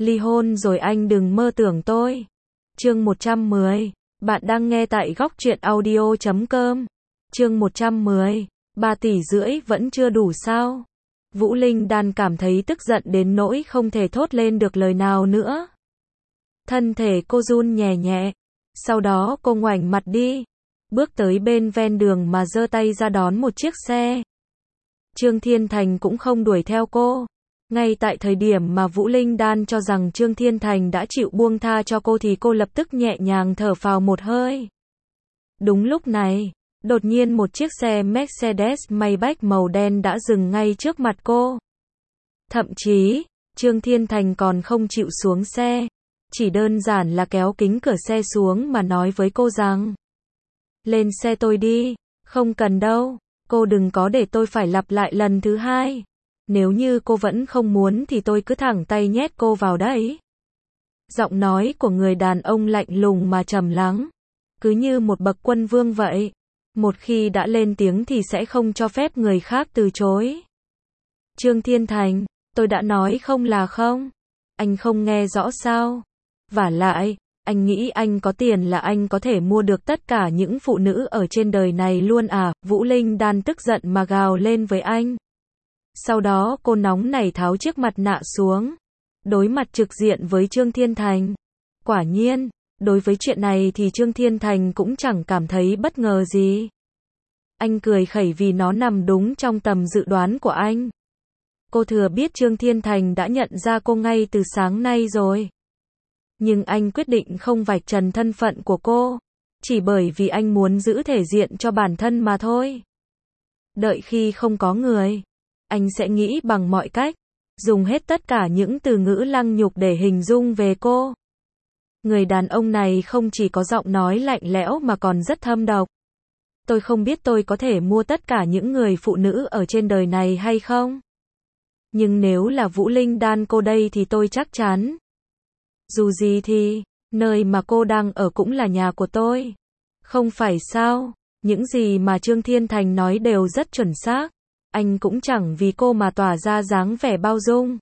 Ly hôn rồi anh đừng mơ tưởng tôi. Chương 110. Bạn đang nghe tại góc truyện audio.com. Chương 110. 3,5 tỷ vẫn chưa đủ sao? Vũ Linh Đan cảm thấy tức giận đến nỗi không thể thốt lên được lời nào nữa. Thân thể cô run nhẹ nhẹ. Sau đó cô ngoảnh mặt đi. Bước tới bên ven đường mà giơ tay ra đón một chiếc xe. Trương Thiên Thành cũng không đuổi theo cô. Ngay tại thời điểm mà Vũ Linh Đan cho rằng Trương Thiên Thành đã chịu buông tha cho cô thì cô lập tức nhẹ nhàng thở phào một hơi. Đúng lúc này, đột nhiên một chiếc xe Mercedes-Maybach màu đen đã dừng ngay trước mặt cô. Thậm chí, Trương Thiên Thành còn không chịu xuống xe, chỉ đơn giản là kéo kính cửa xe xuống mà nói với cô rằng: lên xe tôi đi. Không cần đâu, cô đừng có để tôi phải lặp lại lần thứ hai. Nếu như cô vẫn không muốn thì tôi cứ thẳng tay nhét cô vào đấy. Giọng nói của người đàn ông lạnh lùng mà trầm lắng, cứ như một bậc quân vương vậy. Một khi đã lên tiếng thì sẽ không cho phép người khác từ chối. Trương Thiên Thành, tôi đã nói không là không. Anh không nghe rõ sao? Vả lại, anh nghĩ anh có tiền là anh có thể mua được tất cả những phụ nữ ở trên đời này luôn à? Vũ Linh Đan tức giận mà gào lên với anh. Sau đó cô nóng nảy tháo chiếc mặt nạ xuống, đối mặt trực diện với Trương Thiên Thành. Quả nhiên, đối với chuyện này thì Trương Thiên Thành cũng chẳng cảm thấy bất ngờ gì. Anh cười khẩy vì nó nằm đúng trong tầm dự đoán của anh. Cô thừa biết Trương Thiên Thành đã nhận ra cô ngay từ sáng nay rồi. Nhưng anh quyết định không vạch trần thân phận của cô, chỉ bởi vì anh muốn giữ thể diện cho bản thân mà thôi. Đợi khi không có người, anh sẽ nghĩ bằng mọi cách, dùng hết tất cả những từ ngữ lăng nhục để hình dung về cô. Người đàn ông này không chỉ có giọng nói lạnh lẽo mà còn rất thâm độc. Tôi không biết tôi có thể mua tất cả những người phụ nữ ở trên đời này hay không. Nhưng nếu là Vũ Linh Đan cô đây thì tôi chắc chắn. Dù gì thì, nơi mà cô đang ở cũng là nhà của tôi. Không phải sao? Những gì mà Trương Thiên Thành nói đều rất chuẩn xác. Anh cũng chẳng vì cô mà tỏa ra dáng vẻ bao dung.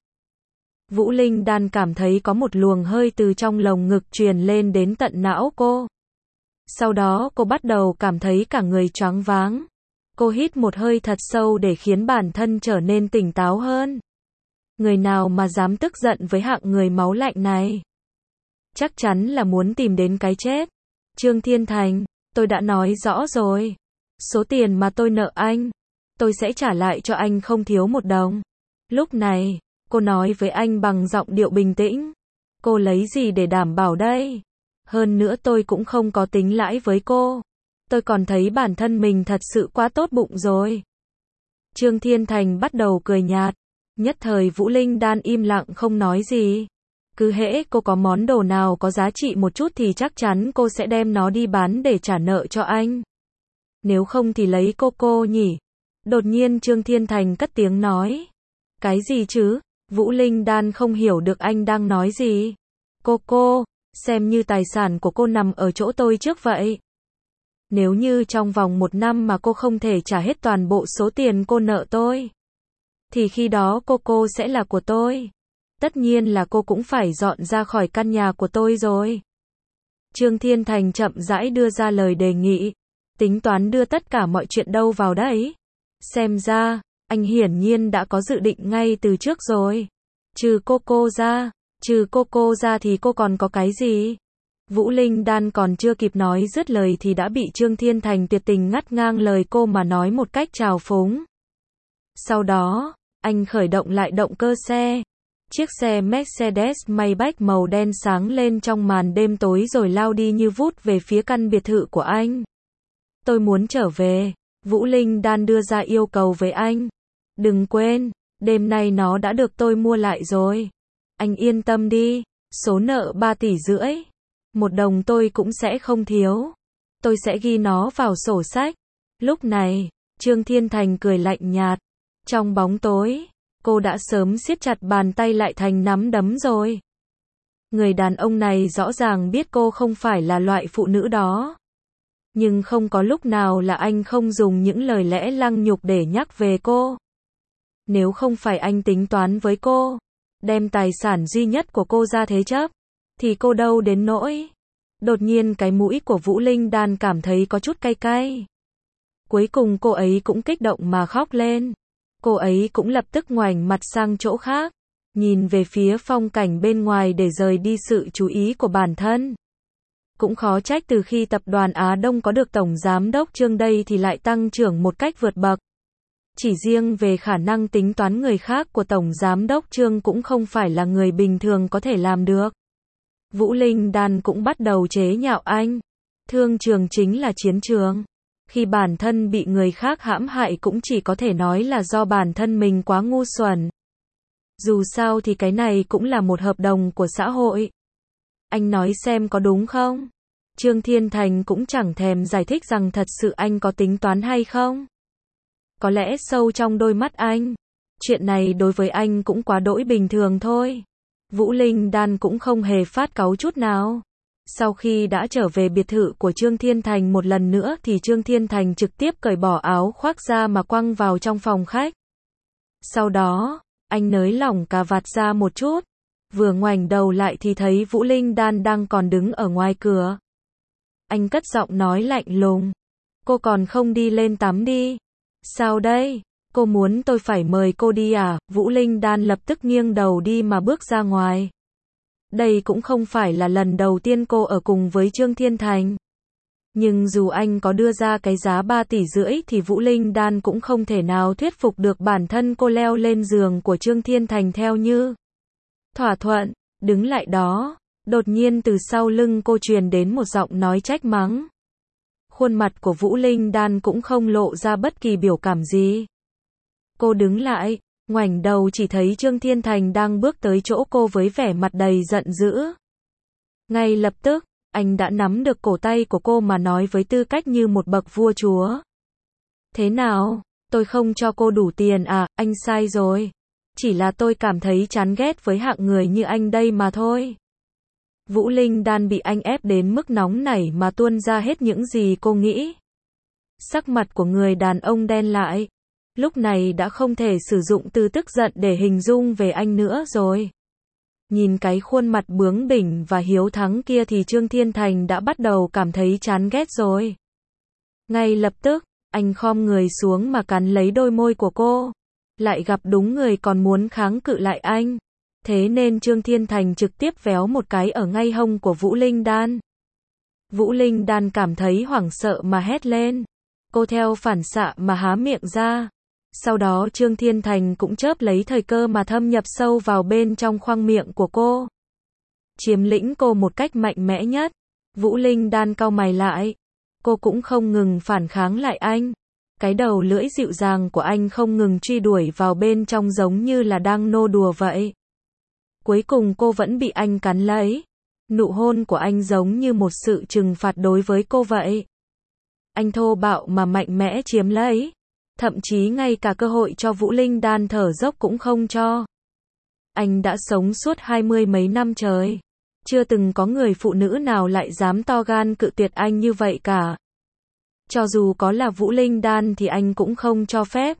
Vũ Linh Đan cảm thấy có một luồng hơi từ trong lồng ngực truyền lên đến tận não cô. Sau đó cô bắt đầu cảm thấy cả người choáng váng. Cô hít một hơi thật sâu để khiến bản thân trở nên tỉnh táo hơn. Người nào mà dám tức giận với hạng người máu lạnh này? Chắc chắn là muốn tìm đến cái chết. Trương Thiên Thành, tôi đã nói rõ rồi. Số tiền mà tôi nợ anh, tôi sẽ trả lại cho anh không thiếu một đồng. Lúc này, cô nói với anh bằng giọng điệu bình tĩnh. Cô lấy gì để đảm bảo đây? Hơn nữa tôi cũng không có tính lãi với cô. Tôi còn thấy bản thân mình thật sự quá tốt bụng rồi. Trương Thiên Thành bắt đầu cười nhạt. Nhất thời Vũ Linh Đan im lặng không nói gì. Cứ hễ cô có món đồ nào có giá trị một chút thì chắc chắn cô sẽ đem nó đi bán để trả nợ cho anh. Nếu không thì lấy cô nhỉ? Đột nhiên Trương Thiên Thành cất tiếng nói. Cái gì chứ? Vũ Linh Đan không hiểu được anh đang nói gì. Cô, xem như tài sản của cô nằm ở chỗ tôi trước vậy. Nếu như trong vòng 1 năm mà cô không thể trả hết toàn bộ số tiền cô nợ tôi, thì khi đó cô sẽ là của tôi. Tất nhiên là cô cũng phải dọn ra khỏi căn nhà của tôi rồi. Trương Thiên Thành chậm rãi đưa ra lời đề nghị. Tính toán đưa tất cả mọi chuyện đâu vào đấy? Xem ra, anh hiển nhiên đã có dự định ngay từ trước rồi. Trừ cô ra thì cô còn có cái gì? Vũ Linh Đan còn chưa kịp nói dứt lời thì đã bị Trương Thiên Thành tuyệt tình ngắt ngang lời cô mà nói một cách trào phúng. Sau đó, anh khởi động lại động cơ xe. Chiếc xe Mercedes-Maybach màu đen sáng lên trong màn đêm tối rồi lao đi như vút về phía căn biệt thự của anh. Tôi muốn trở về. Vũ Linh Đan đưa ra yêu cầu với anh. Đừng quên, đêm nay nó đã được tôi mua lại rồi. Anh yên tâm đi, số nợ 3,5 tỷ, 1 đồng tôi cũng sẽ không thiếu. Tôi sẽ ghi nó vào sổ sách. Lúc này, Trương Thiên Thành cười lạnh nhạt. Trong bóng tối, cô đã sớm siết chặt bàn tay lại thành nắm đấm rồi. Người đàn ông này rõ ràng biết cô không phải là loại phụ nữ đó. Nhưng không có lúc nào là anh không dùng những lời lẽ lăng nhục để nhắc về cô. Nếu không phải anh tính toán với cô, đem tài sản duy nhất của cô ra thế chấp, thì cô đâu đến nỗi. Đột nhiên cái mũi của Vũ Linh Đan cảm thấy có chút cay cay. Cuối cùng cô ấy cũng kích động mà khóc lên. Cô ấy cũng lập tức ngoảnh mặt sang chỗ khác, nhìn về phía phong cảnh bên ngoài để rời đi sự chú ý của bản thân. Cũng khó trách từ khi tập đoàn Á Đông có được Tổng Giám đốc Trương đây thì lại tăng trưởng một cách vượt bậc. Chỉ riêng về khả năng tính toán người khác của Tổng Giám đốc Trương cũng không phải là người bình thường có thể làm được. Vũ Linh Đan cũng bắt đầu chế nhạo anh. Thương trường chính là chiến trường. Khi bản thân bị người khác hãm hại cũng chỉ có thể nói là do bản thân mình quá ngu xuẩn. Dù sao thì cái này cũng là một hợp đồng của xã hội. Anh nói xem có đúng không? Trương Thiên Thành cũng chẳng thèm giải thích rằng thật sự anh có tính toán hay không. Có lẽ sâu trong đôi mắt anh, chuyện này đối với anh cũng quá đỗi bình thường thôi. Vũ Linh Đan cũng không hề phát cáu chút nào. Sau khi đã trở về biệt thự của Trương Thiên Thành một lần nữa thì Trương Thiên Thành trực tiếp cởi bỏ áo khoác ra mà quăng vào trong phòng khách. Sau đó, anh nới lỏng cà vạt ra một chút. Vừa ngoảnh đầu lại thì thấy Vũ Linh Đan đang còn đứng ở ngoài cửa. Anh cất giọng nói lạnh lùng. Cô còn không đi lên tắm đi. Sao đây? Cô muốn tôi phải mời cô đi à? Vũ Linh Đan lập tức nghiêng đầu đi mà bước ra ngoài. Đây cũng không phải là lần đầu tiên cô ở cùng với Trương Thiên Thành. Nhưng dù anh có đưa ra cái giá 3,5 tỷ thì Vũ Linh Đan cũng không thể nào thuyết phục được bản thân cô leo lên giường của Trương Thiên Thành theo như thỏa thuận. Đứng lại đó, đột nhiên từ sau lưng cô truyền đến một giọng nói trách mắng. Khuôn mặt của Vũ Linh Đan cũng không lộ ra bất kỳ biểu cảm gì. Cô đứng lại, ngoảnh đầu chỉ thấy Trương Thiên Thành đang bước tới chỗ cô với vẻ mặt đầy giận dữ. Ngay lập tức, anh đã nắm được cổ tay của cô mà nói với tư cách như một bậc vua chúa. Thế nào, tôi không cho cô đủ tiền à? Anh sai rồi. Chỉ là tôi cảm thấy chán ghét với hạng người như anh đây mà thôi. Vũ Linh Đan bị anh ép đến mức nóng nảy mà tuôn ra hết những gì cô nghĩ. Sắc mặt của người đàn ông đen lại. Lúc này đã không thể sử dụng từ tức giận để hình dung về anh nữa rồi. Nhìn cái khuôn mặt bướng bỉnh và hiếu thắng kia thì Trương Thiên Thành đã bắt đầu cảm thấy chán ghét rồi. Ngay lập tức, anh khom người xuống mà cắn lấy đôi môi của cô. Lại gặp đúng người còn muốn kháng cự lại anh. Thế nên Trương Thiên Thành trực tiếp véo một cái ở ngay hông của Vũ Linh Đan. Vũ Linh Đan cảm thấy hoảng sợ mà hét lên. Cô theo phản xạ mà há miệng ra. Sau đó Trương Thiên Thành cũng chớp lấy thời cơ mà thâm nhập sâu vào bên trong khoang miệng của cô. Chiếm lĩnh cô một cách mạnh mẽ nhất. Vũ Linh Đan cau mày lại. Cô cũng không ngừng phản kháng lại anh. Cái đầu lưỡi dịu dàng của anh không ngừng truy đuổi vào bên trong giống như là đang nô đùa vậy. Cuối cùng cô vẫn bị anh cắn lấy. Nụ hôn của anh giống như một sự trừng phạt đối với cô vậy. Anh thô bạo mà mạnh mẽ chiếm lấy. Thậm chí ngay cả cơ hội cho Vũ Linh Đan thở dốc cũng không cho. Anh đã sống suốt 20 mấy năm trời. Chưa từng có người phụ nữ nào lại dám to gan cự tuyệt anh như vậy cả. Cho dù có là Vũ Linh Đan thì anh cũng không cho phép.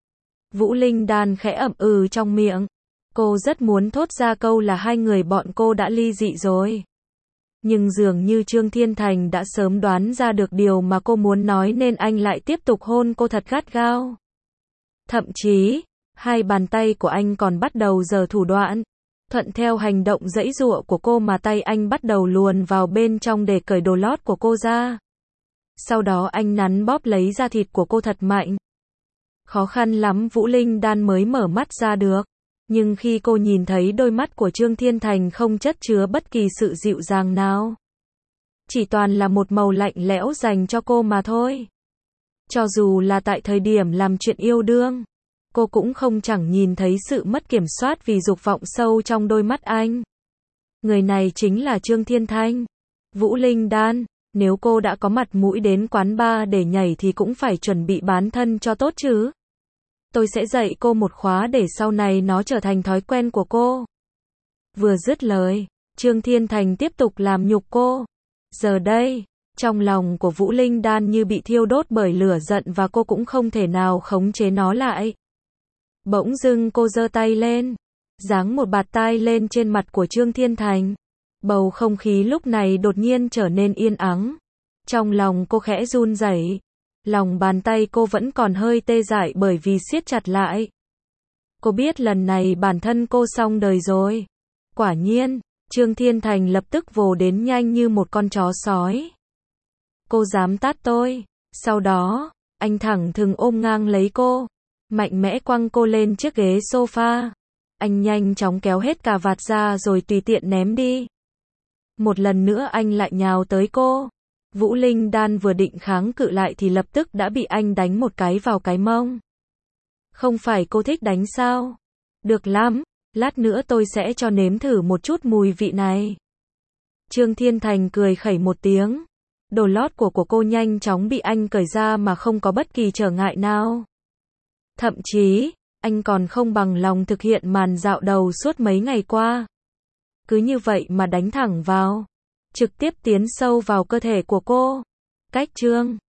Vũ Linh Đan khẽ ậm ừ trong miệng. Cô rất muốn thốt ra câu là hai người bọn cô đã ly dị rồi. Nhưng dường như Trương Thiên Thành đã sớm đoán ra được điều mà cô muốn nói nên anh lại tiếp tục hôn cô thật gắt gao. Thậm chí, hai bàn tay của anh còn bắt đầu giở thủ đoạn. Thuận theo hành động giãy giụa của cô mà tay anh bắt đầu luồn vào bên trong để cởi đồ lót của cô ra. Sau đó anh nắn bóp lấy da thịt của cô thật mạnh. Khó khăn lắm Vũ Linh Đan mới mở mắt ra được. Nhưng khi cô nhìn thấy đôi mắt của Trương Thiên Thành không chất chứa bất kỳ sự dịu dàng nào. Chỉ toàn là một màu lạnh lẽo dành cho cô mà thôi. Cho dù là tại thời điểm làm chuyện yêu đương, cô cũng không chẳng nhìn thấy sự mất kiểm soát vì dục vọng sâu trong đôi mắt anh. Người này chính là Trương Thiên Thành. Vũ Linh Đan, nếu cô đã có mặt mũi đến quán bar để nhảy thì cũng phải chuẩn bị bán thân cho tốt chứ. Tôi sẽ dạy cô một khóa để sau này nó trở thành thói quen của cô. Vừa dứt lời, Trương Thiên Thành tiếp tục làm nhục cô. Giờ đây, trong lòng của Vũ Linh Đan như bị thiêu đốt bởi lửa giận và cô cũng không thể nào khống chế nó lại. Bỗng dưng cô giơ tay lên. giáng một bạt tai lên trên mặt của Trương Thiên Thành. Bầu không khí lúc này đột nhiên trở nên yên ắng. Trong lòng cô khẽ run rẩy. Lòng bàn tay cô vẫn còn hơi tê dại bởi vì siết chặt lại. Cô biết lần này bản thân cô xong đời rồi. Quả nhiên, Trương Thiên Thành lập tức vồ đến nhanh như một con chó sói. Cô dám tát tôi. Sau đó, anh thẳng thừng ôm ngang lấy cô, mạnh mẽ quăng cô lên chiếc ghế sofa. Anh nhanh chóng kéo hết cà vạt ra rồi tùy tiện ném đi. Một lần nữa anh lại nhào tới cô. Vũ Linh Đan vừa định kháng cự lại thì lập tức đã bị anh đánh một cái vào cái mông. Không phải cô thích đánh sao? Được lắm, lát nữa tôi sẽ cho nếm thử một chút mùi vị này. Trương Thiên Thành cười khẩy một tiếng. Đồ lót của cô nhanh chóng bị anh cởi ra mà không có bất kỳ trở ngại nào. Thậm chí, anh còn không bằng lòng thực hiện màn dạo đầu suốt mấy ngày qua. Cứ như vậy mà đánh thẳng vào, trực tiếp tiến sâu vào cơ thể của cô. Cách Trương